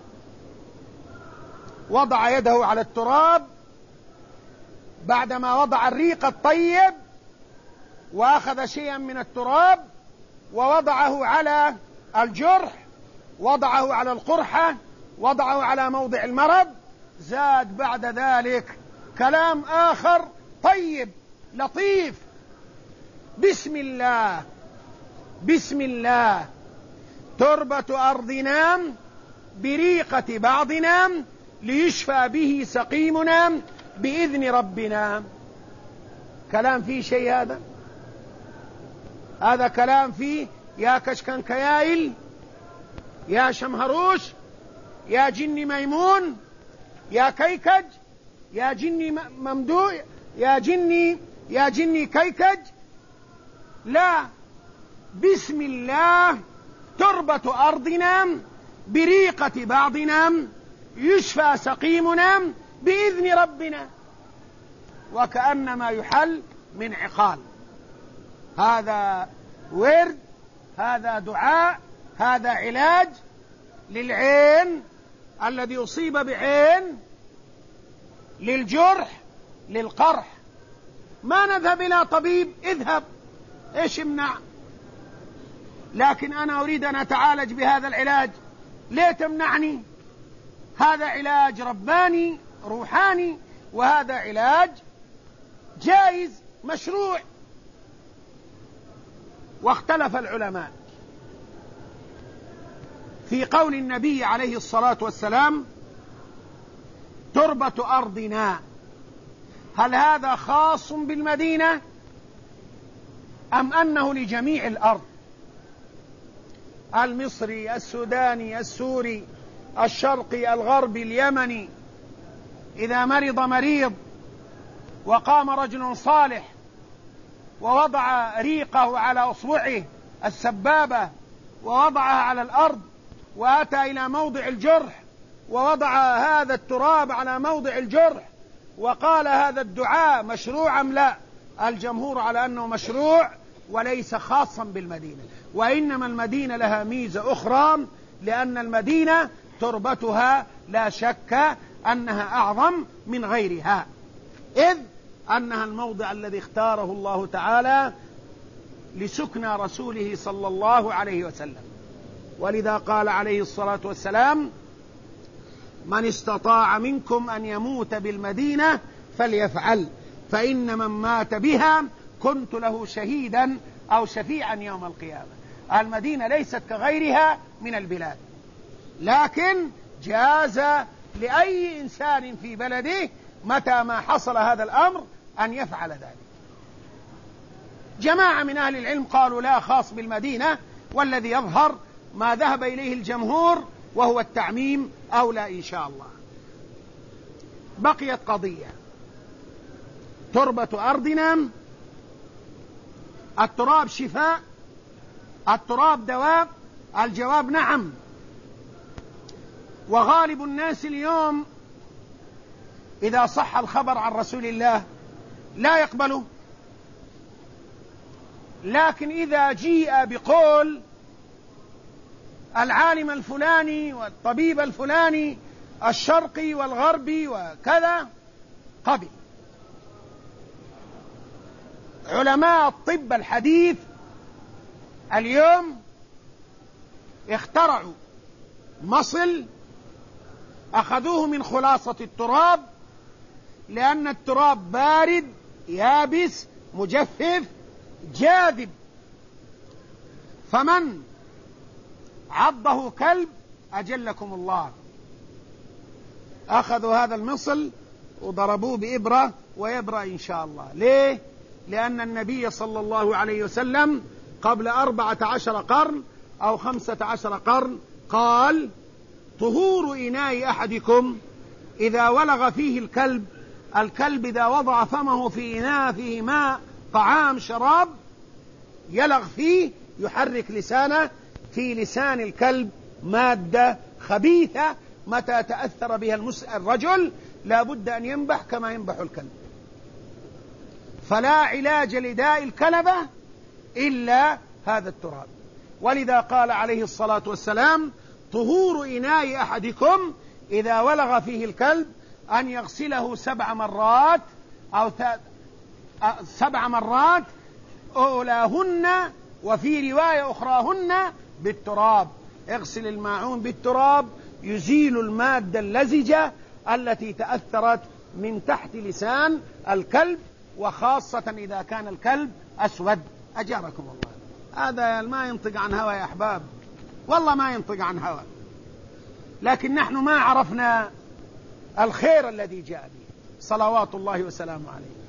وضع يده على التراب بعدما وضع الريق الطيب، وأخذ شيئا من التراب ووضعه على الجرح، وضعه على القرحة، وضعه على موضع المرض. زاد بعد ذلك كلام آخر طيب لطيف: بسم الله بسم الله، تربة أرضنا بريقة بعضنا، ليشفى به سقيمنا بإذن ربنا. كلام فيه شيء هذا؟ هذا كلام فيه يا كشكن كيائل، يا شمهروش، يا جني ميمون، يا كيكج، يا جني ممدوح، يا جني كيكج. لا، بسم الله، تربة أرضنا بريقة بعضنا، يشفى سقيمنا بإذن ربنا. وكأنما يحل من عقال. هذا ورد، هذا دعاء، هذا علاج للعين الذي يصيب بعين، للجرح، للقرح. ما نذهب إلى طبيب، اذهب، ايش يمنع؟ لكن أنا أريد أن أتعالج بهذا العلاج، ليه تمنعني؟ هذا علاج رباني روحاني، وهذا علاج جائز مشروع. واختلف العلماء في قول النبي عليه الصلاة والسلام: تربة أرضنا، هل هذا خاص بالمدينة أم أنه لجميع الأرض؟ المصري، السوداني، السوري، الشرقي، الغربي، اليمني، إذا مرض مريض وقام رجل صالح ووضع ريقه على أصبعه السبابة ووضعها على الأرض، وأتى إلى موضع الجرح ووضع هذا التراب على موضع الجرح وقال هذا الدعاء، مشروع أم لا؟ الجمهور على أنه مشروع وليس خاصا بالمدينة، وإنما المدينة لها ميزة أخرى، لأن المدينة تربتها لا شك أنها أعظم من غيرها، إذ أنها الموضع الذي اختاره الله تعالى لسكن رسوله صلى الله عليه وسلم. ولذا قال عليه الصلاة والسلام: من استطاع منكم أن يموت بالمدينة فليفعل، فإن من مات بها كنت له شهيدا أو شفيعا يوم القيامة. المدينة ليست كغيرها من البلاد، لكن جاز لأي إنسان في بلده متى ما حصل هذا الأمر أن يفعل ذلك. جماعة من أهل العلم قالوا لا، خاص بالمدينة، والذي يظهر ما ذهب إليه الجمهور وهو التعميم أولى إن شاء الله. بقيت قضية: تربة أرضنا، التراب شفاء؟ التراب دواء؟ الجواب نعم. وغالب الناس اليوم إذا صح الخبر عن رسول الله لا يقبله، لكن إذا جيء بقول العالم الفلاني والطبيب الفلاني الشرقي والغربي وكذا قبل. علماء الطب الحديث اليوم اخترعوا مصل أخذوه من خلاصة التراب، لأن التراب بارد يابس مجفف جاذب، فمن عضه كلب أجلكم الله أخذوا هذا المصل وضربوه بإبرة ويبرأ إن شاء الله. ليه؟ لأن النبي صلى الله عليه وسلم قبل 14 قرن أو 15 قرن قال: طهور إناء أحدكم إذا ولغ فيه الكلب إذا وضع فمه في إناء فيه ماء طعام شراب يلغ فيه، يحرك لسانه، في لسان الكلب مادة خبيثة، متى تأثر بها الرجل لا بد أن ينبح كما ينبح الكلب. فلا علاج لداء الكلبة إلا هذا التراب. ولذا قال عليه الصلاة والسلام: طهور إناء أحدكم إذا ولغ فيه الكلب أن يغسله 7 مرات أو 7 مرات أولاهن، وفي رواية أخراهن بالتراب. اغسل الماعون بالتراب يزيل المادة اللزجة التي تأثرت من تحت لسان الكلب، وخاصة إذا كان الكلب أسود. أجاركم الله. هذا ما ينطق عن هوى يا أحباب، والله ما ينطق عن هوى، لكن نحن ما عرفنا الخير الذي جاء به صلوات الله وسلامه عليه.